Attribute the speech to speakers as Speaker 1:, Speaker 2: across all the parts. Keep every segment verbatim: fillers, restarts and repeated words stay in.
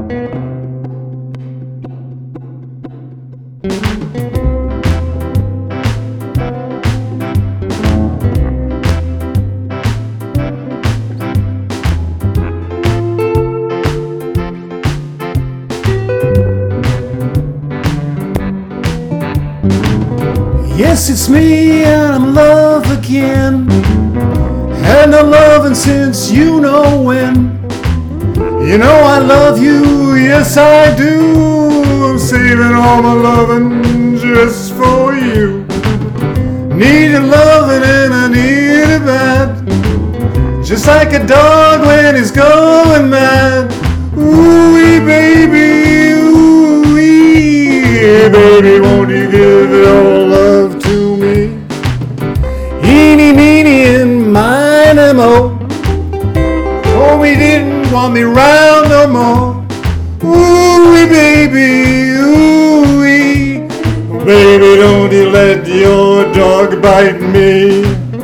Speaker 1: Yes, it's me and I'm in love again. Had no loving since you know when. You know I love you, yes I do. I'm saving all my loving just for you. Need your loving and I need it bad. Just like a dog when he's going mad. Ooh-wee, baby, ooh-wee. Baby, won't you give your love to me? Eeny, meeny, and miny, mo. Oh, we didn't want me round no more. Ooh-wee, baby, ooh-wee. Baby, don't you let your dog bite me.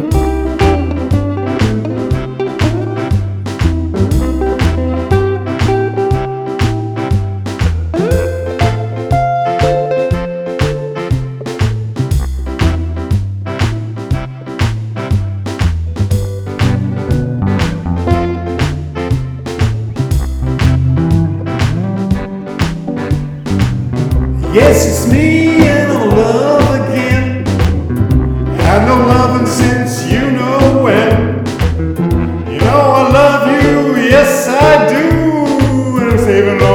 Speaker 1: Yes, it's me and I'm in love again. Had no loving since you know when. You know I love you, yes I do. And I'm saving all